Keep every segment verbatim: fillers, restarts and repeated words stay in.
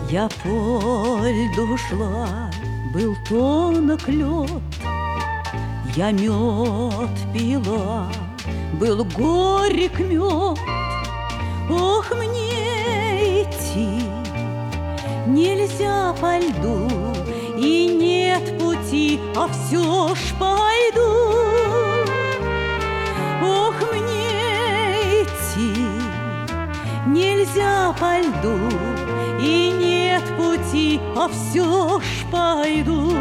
Я по льду шла, был тонок лед, я мед пила, был горек мед. Ох, мне идти нельзя по льду, и нет пути, а все ж пойду. Ох, мне идти нельзя по льду, и нет пути, а все ж пойду.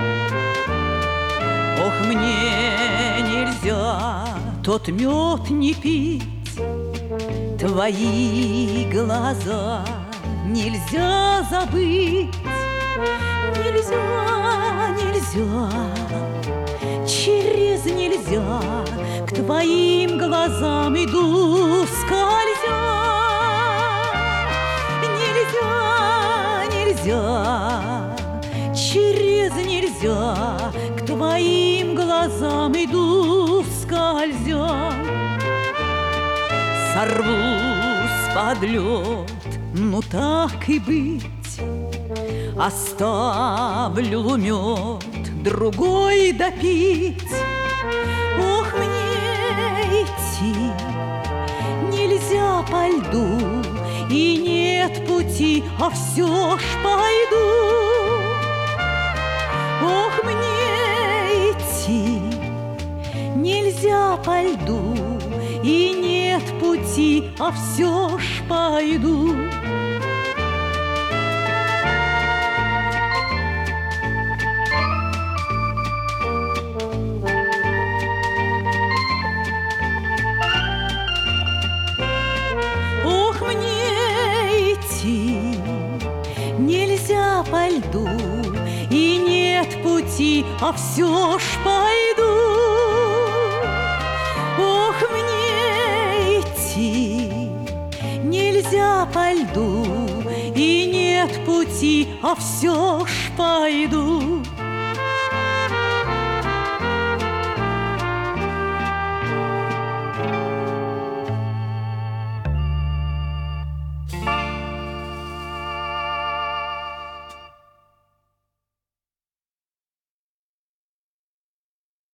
Ох, мне нельзя тот мед не пить, твои глаза нельзя забыть. Нельзя, нельзя, через нельзя к твоим глазам иду скользя. Нельзя, нельзя, через нельзя к твоим глазам иду скользя. Сорвусь под лед, ну так и быть, оставлю мед другой допить. Ох, мне идти нельзя по льду, и нет пути, а все ж пойду. Ох, мне идти нельзя по льду, и нет пути, а все ж пойду. Ох, мне идти нельзя по льду, и нет пути, а все ж пойду. Ох, мне идти нельзя по льду, и нет пути, а все ж пойду.